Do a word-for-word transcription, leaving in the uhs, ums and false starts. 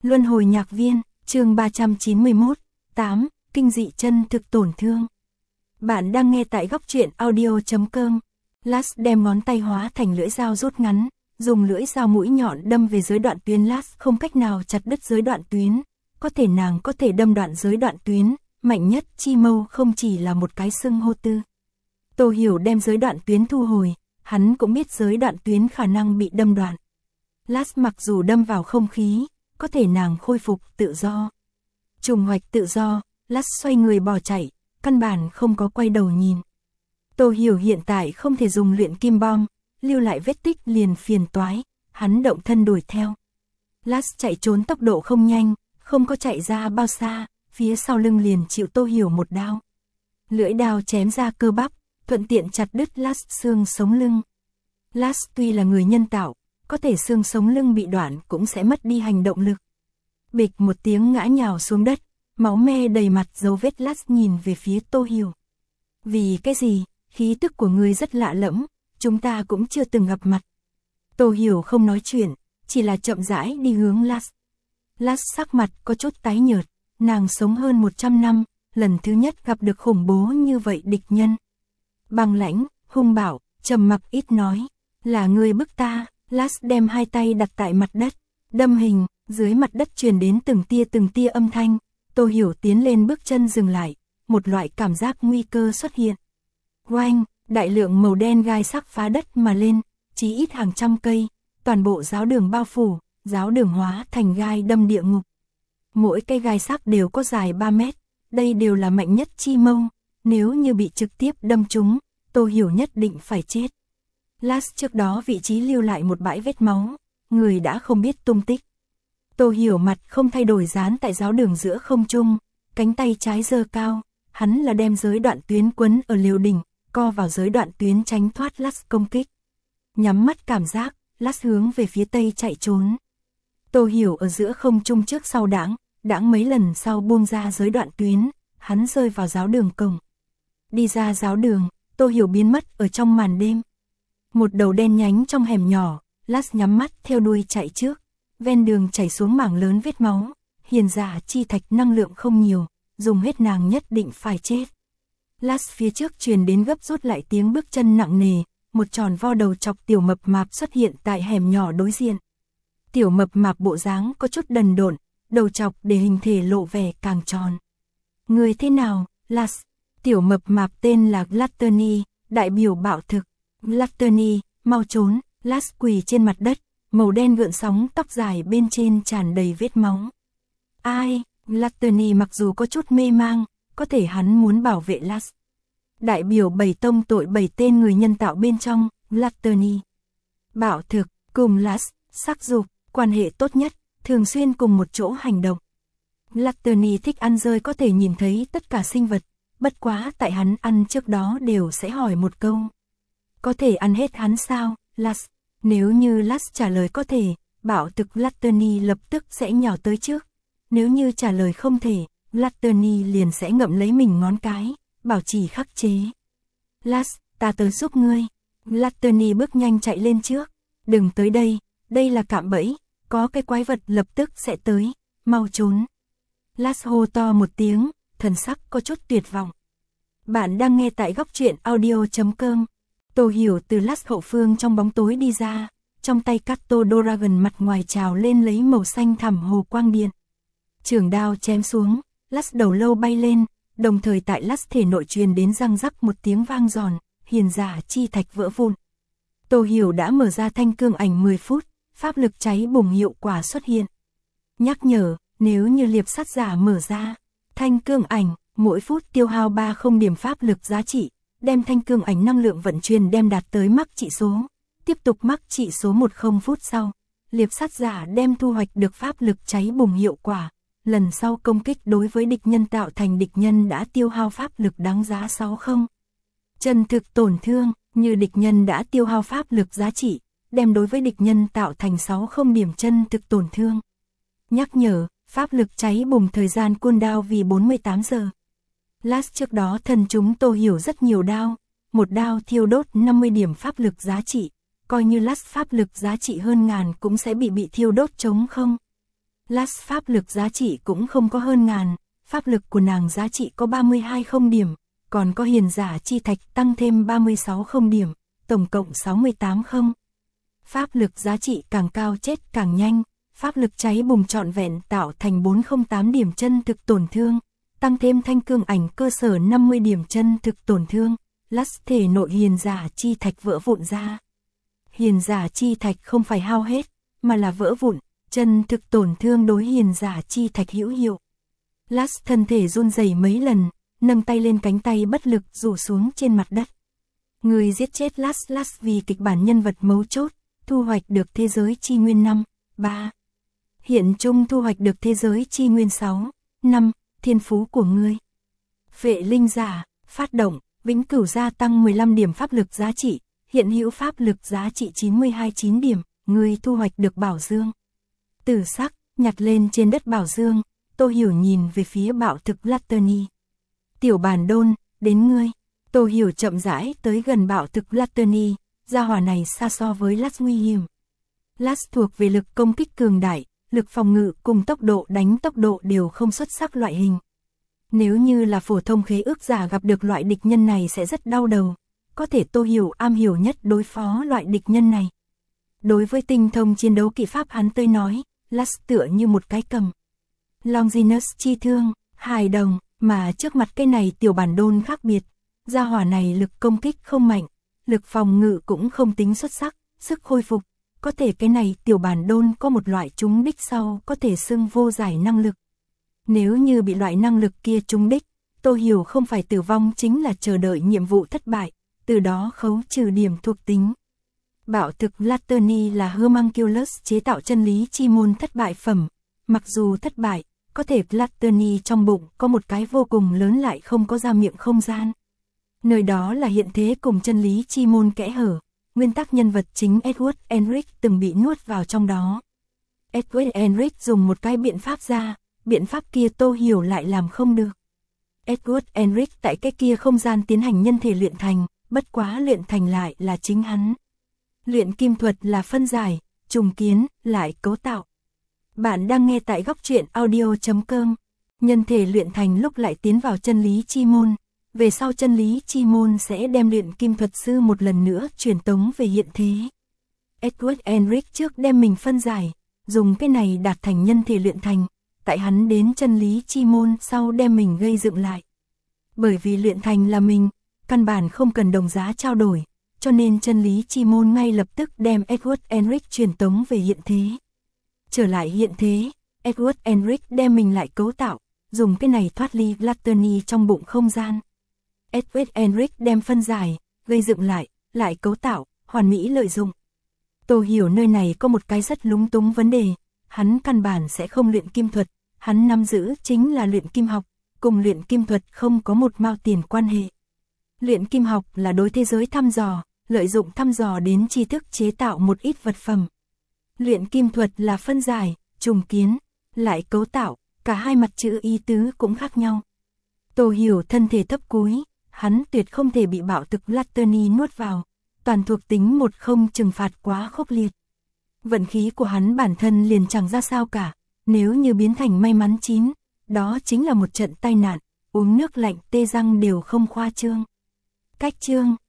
Luân hồi nhạc viên, chương ba trăm chín mươi mốt, tám, kinh dị chân thực tổn thương. Bạn đang nghe tại góc truyện audio chấm com. Lars đem ngón tay hóa thành lưỡi dao rút ngắn, dùng lưỡi dao mũi nhọn đâm về giới đoạn tuyến. Lars không cách nào chặt đứt giới đoạn tuyến, có thể nàng có thể đâm đoạn giới đoạn tuyến, mạnh nhất chi mâu không chỉ là một cái xưng hô tư. Tô Hiểu đem giới đoạn tuyến thu hồi, hắn cũng biết giới đoạn tuyến khả năng bị đâm đoạn. Lars mặc dù đâm vào không khí, có thể nàng khôi phục tự do. Trùng hoạch tự do, Lars xoay người bỏ chạy, căn bản không có quay đầu nhìn. Tô Hiểu hiện tại không thể dùng luyện kim bom, lưu lại vết tích liền phiền toái, hắn động thân đuổi theo. Lars chạy trốn tốc độ không nhanh, không có chạy ra bao xa, phía sau lưng liền chịu Tô Hiểu một đao. Lưỡi đao chém ra cơ bắp, thuận tiện chặt đứt Lars xương sống lưng. Lars tuy là người nhân tạo, có thể xương sống lưng bị đoạn cũng sẽ mất đi hành động lực. Bịch một tiếng ngã nhào xuống đất, máu me đầy mặt. Dấu vết. Lars nhìn về phía Tô Hiểu. Vì cái gì? Khí tức của ngươi rất lạ lẫm, chúng ta cũng chưa từng gặp mặt. Tô Hiểu không nói chuyện, chỉ là chậm rãi đi hướng Lars. Lars sắc mặt có chút tái nhợt, nàng sống hơn một trăm năm, lần thứ nhất gặp được khủng bố như vậy địch nhân. Băng lãnh, hung bạo, trầm mặc ít nói, là ngươi bức ta. Lars đem hai tay đặt tại mặt đất, đâm hình, dưới mặt đất truyền đến từng tia từng tia âm thanh. Tô Hiểu tiến lên bước chân dừng lại, một loại cảm giác nguy cơ xuất hiện. Oanh, đại lượng màu đen gai sắc phá đất mà lên, chí ít hàng trăm cây, toàn bộ giáo đường bao phủ, giáo đường hóa thành gai đâm địa ngục. Mỗi cây gai sắc đều có dài ba mét, đây đều là mạnh nhất chi mâu, nếu như bị trực tiếp đâm trúng, Tô Hiểu nhất định phải chết. Lars trước đó vị trí lưu lại một bãi vết máu, người đã không biết tung tích. Tô Hiểu mặt không thay đổi dán tại giáo đường giữa không trung, cánh tay trái giơ cao, hắn là đem giới đoạn tuyến quấn ở liều đỉnh, co vào giới đoạn tuyến tránh thoát Lars công kích. Nhắm mắt cảm giác, Lars hướng về phía tây chạy trốn. Tô Hiểu ở giữa không trung trước sau đãng, đãng mấy lần sau buông ra giới đoạn tuyến, hắn rơi vào giáo đường cổng. Đi ra giáo đường, Tô Hiểu biến mất ở trong màn đêm. Một đầu đen nhánh trong hẻm nhỏ, Lars nhắm mắt theo đuôi chạy trước. Ven đường chảy xuống mảng lớn vết máu, hiền giả chi thạch năng lượng không nhiều, dùng hết nàng nhất định phải chết. Lars phía trước truyền đến gấp rút lại tiếng bước chân nặng nề, một tròn vo đầu chọc tiểu mập mạp xuất hiện tại hẻm nhỏ đối diện. Tiểu mập mạp bộ dáng có chút đần độn, đầu chọc để hình thể lộ vẻ càng tròn. Người thế nào, Lars? Tiểu mập mạp tên là Gluttony, đại biểu bạo thực. Gluttony, mau trốn. Lars quỳ trên mặt đất, màu đen gợn sóng tóc dài bên trên tràn đầy vết máu. Ai? Gluttony mặc dù có chút mê mang, có thể hắn muốn bảo vệ Lars. Đại biểu bảy tông tội bảy tên người nhân tạo bên trong, Gluttony. Bạo thực, cùng Lars, sắc dục, quan hệ tốt nhất, thường xuyên cùng một chỗ hành động. Gluttony thích ăn rơi, có thể nhìn thấy tất cả sinh vật, bất quá tại hắn ăn trước đó đều sẽ hỏi một câu. Có thể ăn hết hắn sao, Lars? Nếu như Lars trả lời có thể, bạo thực Gluttony lập tức sẽ nhào tới trước. Nếu như trả lời không thể, Gluttony liền sẽ ngậm lấy mình ngón cái, bảo trì khắc chế. Lars, ta tới giúp ngươi. Gluttony bước nhanh chạy lên trước. Đừng tới đây, đây là cạm bẫy, có cái quái vật lập tức sẽ tới, mau trốn. Lars hô to một tiếng, thần sắc có chút tuyệt vọng. Bạn đang nghe tại góc truyện audio chấm com. Tô Hiểu từ Lars hậu phương trong bóng tối đi ra, trong tay Kato Dragon mặt ngoài trào lên lấy màu xanh thẳm hồ quang điện. Trường đao chém xuống, Lars đầu lâu bay lên, đồng thời tại Lars thể nội truyền đến răng rắc một tiếng vang giòn, hiền giả chi thạch vỡ vụn. Tô Hiểu đã mở ra thanh cương ảnh mười phút, pháp lực cháy bùng hiệu quả xuất hiện. Nhắc nhở, nếu như liệp sắt giả mở ra, thanh cương ảnh, mỗi phút tiêu hao ba không điểm pháp lực giá trị. Đem thanh cương ảnh năng lượng vận chuyển đem đạt tới mắc trị số, tiếp tục mắc trị số một không phút sau, liệp sắt giả đem thu hoạch được pháp lực cháy bùng hiệu quả, lần sau công kích đối với địch nhân tạo thành địch nhân đã tiêu hao pháp lực đáng giá sáu không. Chân thực tổn thương, như địch nhân đã tiêu hao pháp lực giá trị, đem đối với địch nhân tạo thành sáu không điểm chân thực tổn thương. Nhắc nhở, pháp lực cháy bùng thời gian cooldown vì bốn mươi tám giờ. Lars trước đó thần chúng Tô Hiểu rất nhiều đao, một đao thiêu đốt năm mươi điểm pháp lực giá trị, coi như Lars pháp lực giá trị hơn ngàn cũng sẽ bị bị thiêu đốt trống không. Last pháp lực giá trị cũng không có hơn ngàn, pháp lực của nàng giá trị có ba mươi hai không điểm, còn có hiền giả chi thạch tăng thêm ba mươi sáu không điểm, tổng cộng sáu mươi tám không. Pháp lực giá trị càng cao chết càng nhanh, pháp lực cháy bùng trọn vẹn tạo thành bốn trăm lẻ tám điểm chân thực tổn thương, tăng thêm thanh cương ảnh cơ sở năm mươi điểm chân thực tổn thương, Last thể nội hiền giả chi thạch vỡ vụn ra. Hiền giả chi thạch không phải hao hết, mà là vỡ vụn, chân thực tổn thương đối hiền giả chi thạch hữu hiệu. Last thân thể run rẩy mấy lần, nâng tay lên cánh tay bất lực rủ xuống trên mặt đất. Người giết chết Last Last vì kịch bản nhân vật mấu chốt, thu hoạch được thế giới chi nguyên năm, ba. Hiện chung thu hoạch được thế giới chi nguyên sáu, năm, thiên phú của ngươi. Phệ linh giả, phát động, vĩnh cửu gia tăng mười lăm điểm pháp lực giá trị, hiện hữu pháp lực giá trị chín mươi hai chín điểm, ngươi thu hoạch được bảo dương. Tử sắc, nhặt lên trên đất bảo dương, Tô Hiểu nhìn về phía bạo thực Gluttony. Tiểu bản đôn, đến ngươi. Tô Hiểu chậm rãi tới gần bạo thực Gluttony, gia hỏa này xa so với Last nguy hiểm. Last thuộc về lực công kích cường đại, lực phòng ngự cùng tốc độ đánh tốc độ đều không xuất sắc loại hình. Nếu như là phổ thông khế ước giả gặp được loại địch nhân này sẽ rất đau đầu, có thể Tô Hiểu am hiểu nhất đối phó loại địch nhân này. Đối với tinh thông chiến đấu kỹ pháp hắn tới nói, Last tựa như một cái cầm. Longinus chi thương, hài đồng, mà trước mặt cái này tiểu bản đôn khác biệt. Gia hỏa này lực công kích không mạnh, lực phòng ngự cũng không tính xuất sắc, sức khôi phục. Có thể cái này tiểu bản đôn có một loại trúng đích sau có thể xưng vô giải năng lực. Nếu như bị loại năng lực kia trúng đích, Tô Hiểu không phải tử vong chính là chờ đợi nhiệm vụ thất bại, từ đó khấu trừ điểm thuộc tính. Bạo thực Gluttony là Homunculus chế tạo chân lý chi môn thất bại phẩm. Mặc dù thất bại, có thể Gluttony trong bụng có một cái vô cùng lớn lại không có ra miệng không gian. Nơi đó là hiện thế cùng chân lý chi môn kẽ hở. Nguyên tắc nhân vật chính Edward Enric từng bị nuốt vào trong đó. Edward Enric dùng một cái biện pháp ra, biện pháp kia Tô Hiểu lại làm không được. Edward Enric tại cái kia không gian tiến hành nhân thể luyện thành, bất quá luyện thành lại là chính hắn. Luyện kim thuật là phân giải, trùng kiến, lại cấu tạo. Bạn đang nghe tại góc truyện audio chấm com. Nhân thể luyện thành lúc lại tiến vào chân lý chi môn. Về sau chân lý chi môn sẽ đem luyện kim thuật sư một lần nữa truyền tống về hiện thế. Edward Enric trước đem mình phân giải, dùng cái này đạt thành nhân thể luyện thành, tại hắn đến chân lý chi môn sau đem mình gây dựng lại. Bởi vì luyện thành là mình, căn bản không cần đồng giá trao đổi, cho nên chân lý chi môn ngay lập tức đem Edward Enric truyền tống về hiện thế. Trở lại hiện thế, Edward Enric đem mình lại cấu tạo, dùng cái này thoát ly Gluttony trong bụng không gian. Edward Enric đem phân giải, gây dựng lại, lại cấu tạo, hoàn mỹ lợi dụng. Tô Hiểu nơi này có một cái rất lúng túng vấn đề, hắn căn bản sẽ không luyện kim thuật, hắn nắm giữ chính là luyện kim học, cùng luyện kim thuật không có một mao tiền quan hệ. Luyện kim học là đối thế giới thăm dò, lợi dụng thăm dò đến tri thức chế tạo một ít vật phẩm. Luyện kim thuật là phân giải, trùng kiến, lại cấu tạo, cả hai mặt chữ ý tứ cũng khác nhau. Tô Hiểu thân thể thấp cúi, hắn tuyệt không thể bị bạo thực Gluttony nuốt vào, toàn thuộc tính một không trừng phạt quá khốc liệt. Vận khí của hắn bản thân liền chẳng ra sao cả, nếu như biến thành may mắn chín, đó chính là một trận tai nạn, uống nước lạnh tê răng đều không khoa trương. Cách chương